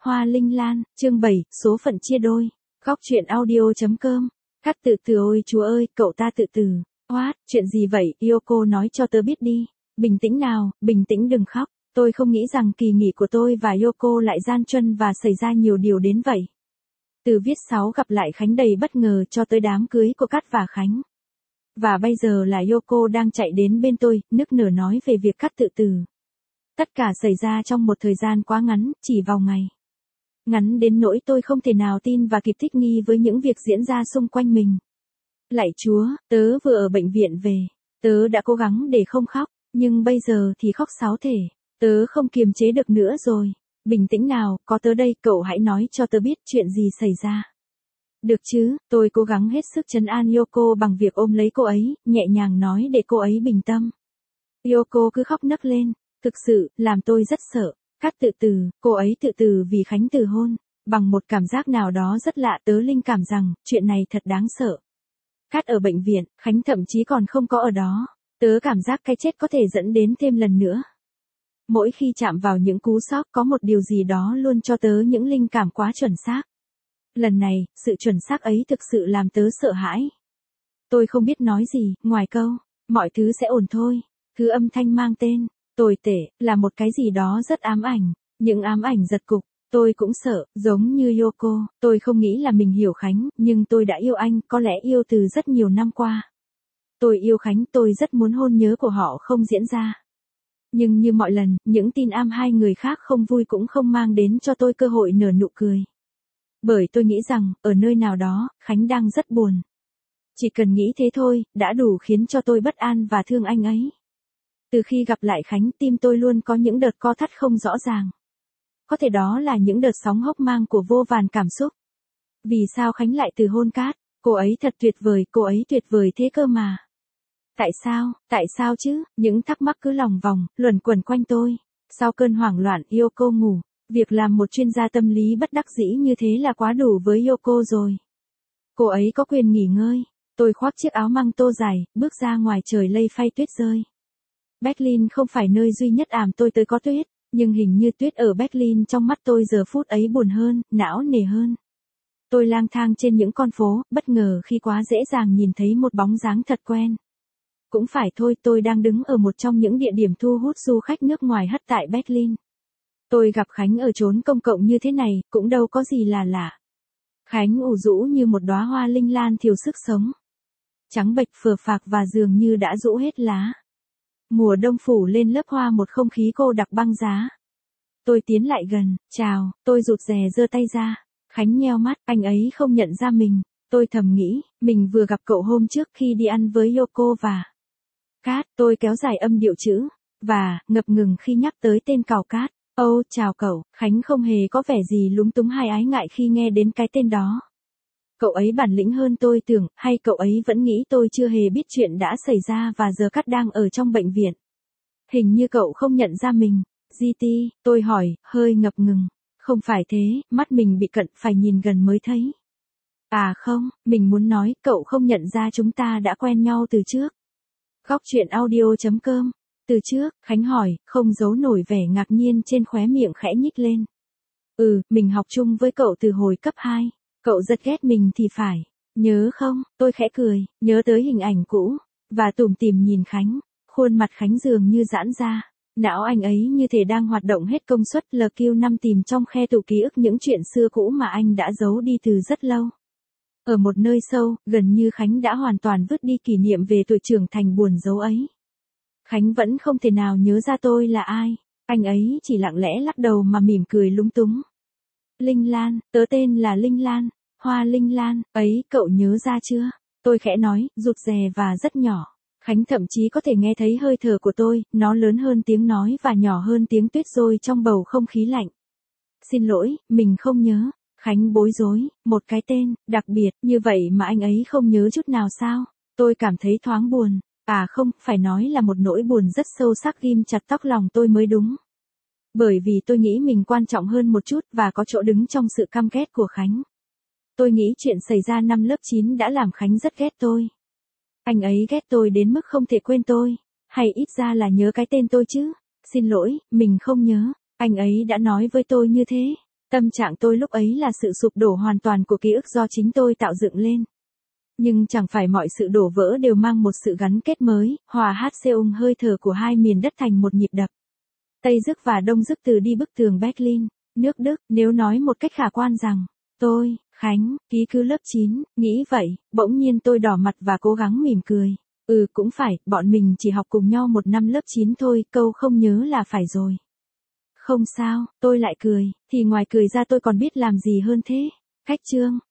Hoa Linh Lan, chương 7, số phận chia đôi. Góc truyện audio.com. Cát tự từ ôi chúa ơi, cậu ta tự từ. What, chuyện gì vậy, Yoko nói cho tớ biết đi. Bình tĩnh nào, bình tĩnh đừng khóc. Tôi không nghĩ rằng kỳ nghỉ của tôi và Yoko lại gian truân và xảy ra nhiều điều đến vậy. Từ viết 6 gặp lại Khánh đầy bất ngờ cho tới đám cưới của Cát và Khánh. Và bây giờ là Yoko đang chạy đến bên tôi, nức nở nói về việc Cát tự từ. Tất cả xảy ra trong một thời gian quá ngắn, chỉ vào ngày. Ngắn đến nỗi tôi không thể nào tin và kịp thích nghi với những việc diễn ra xung quanh mình. Lạy Chúa, tớ vừa ở bệnh viện về. Tớ đã cố gắng để không khóc, nhưng bây giờ thì khóc sáo thể. Tớ không kiềm chế được nữa rồi. Bình tĩnh nào, có tớ đây, cậu hãy nói cho tớ biết chuyện gì xảy ra. Được chứ, tôi cố gắng hết sức trấn an Yoko bằng việc ôm lấy cô ấy, nhẹ nhàng nói để cô ấy bình tâm. Yoko cứ khóc nấc lên. Thực sự, làm tôi rất sợ. Cát tự từ, cô ấy tự từ vì Khánh từ hôn. Bằng một cảm giác nào đó rất lạ, tớ linh cảm rằng, chuyện này thật đáng sợ. Cát ở bệnh viện, Khánh thậm chí còn không có ở đó. Tớ cảm giác cái chết có thể dẫn đến thêm lần nữa. Mỗi khi chạm vào những cú sốc, có một điều gì đó luôn cho tớ những linh cảm quá chuẩn xác. Lần này, sự chuẩn xác ấy thực sự làm tớ sợ hãi. Tôi không biết nói gì, ngoài câu, mọi thứ sẽ ổn thôi. Thứ âm thanh mang tên tồi tệ, là một cái gì đó rất ám ảnh, những ám ảnh giật cục. Tôi cũng sợ, giống như Yoko, tôi không nghĩ là mình hiểu Khánh, nhưng tôi đã yêu anh, có lẽ yêu từ rất nhiều năm qua. Tôi yêu Khánh, tôi rất muốn hôn nhớ của họ không diễn ra. Nhưng như mọi lần, những tin am hai người khác không vui cũng không mang đến cho tôi cơ hội nở nụ cười. Bởi tôi nghĩ rằng, ở nơi nào đó, Khánh đang rất buồn. Chỉ cần nghĩ thế thôi, đã đủ khiến cho tôi bất an và thương anh ấy. Từ khi gặp lại Khánh, tim tôi luôn có những đợt co thắt không rõ ràng. Có thể đó là những đợt sóng hốc mang của vô vàn cảm xúc. Vì sao Khánh lại từ hôn Cát? Cô ấy thật tuyệt vời, cô ấy tuyệt vời thế cơ mà. Tại sao chứ? Những thắc mắc cứ lòng vòng, luẩn quẩn quanh tôi. Sau cơn hoảng loạn, Yoko ngủ. Việc làm một chuyên gia tâm lý bất đắc dĩ như thế là quá đủ với Yoko rồi. Cô ấy có quyền nghỉ ngơi. Tôi khoác chiếc áo măng tô dài, bước ra ngoài trời lây phay tuyết rơi. Berlin không phải nơi duy nhất tôi tới có tuyết, nhưng hình như tuyết ở Berlin trong mắt tôi giờ phút ấy buồn hơn, não nề hơn. Tôi lang thang trên những con phố, bất ngờ khi quá dễ dàng nhìn thấy một bóng dáng thật quen. Cũng phải thôi, tôi đang đứng ở một trong những địa điểm thu hút du khách nước ngoài hất tại Berlin. Tôi gặp Khánh ở chốn công cộng như thế này, cũng đâu có gì là lạ. Khánh ủ rũ như một đóa hoa linh lan thiêu sức sống. Trắng bệch phờ phạc và dường như đã rũ hết lá. Mùa đông phủ lên lớp hoa một không khí cô đặc băng giá. Tôi tiến lại gần, chào, tôi rụt rè giơ tay ra. Khánh nheo mắt, anh ấy không nhận ra mình. Tôi thầm nghĩ, mình vừa gặp cậu hôm trước khi đi ăn với Yoko và Cát. Tôi kéo dài âm điệu chữ, và, ngập ngừng khi nhắc tới tên cào Cát. Ô, chào cậu. Khánh không hề có vẻ gì lúng túng hay ái ngại khi nghe đến cái tên đó. Cậu ấy bản lĩnh hơn tôi tưởng, hay cậu ấy vẫn nghĩ tôi chưa hề biết chuyện đã xảy ra và giờ Cát đang ở trong bệnh viện. Hình như cậu không nhận ra mình. GT, tôi hỏi, hơi ngập ngừng. Không phải thế, mắt mình bị cận, phải nhìn gần mới thấy. À không, mình muốn nói, cậu không nhận ra chúng ta đã quen nhau từ trước. Góc truyện audio.com. Từ trước, Khánh hỏi, không giấu nổi vẻ ngạc nhiên trên khóe miệng khẽ nhích lên. Mình học chung với cậu từ hồi cấp 2. Cậu rất ghét mình thì phải. Nhớ không? Tôi khẽ cười, nhớ tới hình ảnh cũ. Và tủm tỉm nhìn Khánh. Khuôn mặt Khánh dường như giãn ra. Não anh ấy như thể đang hoạt động hết công suất LQ5 tìm trong khe tủ ký ức những chuyện xưa cũ mà anh đã giấu đi từ rất lâu. Ở một nơi sâu, gần như Khánh đã hoàn toàn vứt đi kỷ niệm về tuổi trưởng thành buồn giấu ấy. Khánh vẫn không thể nào nhớ ra tôi là ai. Anh ấy chỉ lặng lẽ lắc đầu mà mỉm cười lúng túng. Linh Lan, tớ tên là Linh Lan, Hoa Linh Lan, ấy, cậu nhớ ra chưa? Tôi khẽ nói, rụt rè và rất nhỏ. Khánh thậm chí có thể nghe thấy hơi thở của tôi, nó lớn hơn tiếng nói và nhỏ hơn tiếng tuyết rơi trong bầu không khí lạnh. Xin lỗi, mình không nhớ. Khánh bối rối, một cái tên, đặc biệt, như vậy mà anh ấy không nhớ chút nào sao? Tôi cảm thấy thoáng buồn. À không, phải nói là một nỗi buồn rất sâu sắc ghim chặt tóc lòng tôi mới đúng. Bởi vì tôi nghĩ mình quan trọng hơn một chút và có chỗ đứng trong sự căm ghét của Khánh. Tôi nghĩ chuyện xảy ra năm lớp 9 đã làm Khánh rất ghét tôi. Anh ấy ghét tôi đến mức không thể quên tôi. Hay ít ra là nhớ cái tên tôi chứ. Xin lỗi, mình không nhớ. Anh ấy đã nói với tôi như thế. Tâm trạng tôi lúc ấy là sự sụp đổ hoàn toàn của ký ức do chính tôi tạo dựng lên. Nhưng chẳng phải mọi sự đổ vỡ đều mang một sự gắn kết mới, hòa hát xeung hơi thở của hai miền đất thành một nhịp đập. Tây Dức và Đông Dức từ đi bức tường Berlin, nước Đức, nếu nói một cách khả quan rằng, tôi, Khánh, ký cứ lớp 9, nghĩ vậy, bỗng nhiên tôi đỏ mặt và cố gắng mỉm cười. Cũng phải, bọn mình chỉ học cùng nhau một năm lớp 9 thôi, câu không nhớ là phải rồi. Không sao, tôi lại cười, thì ngoài cười ra tôi còn biết làm gì hơn thế. Khách Trương,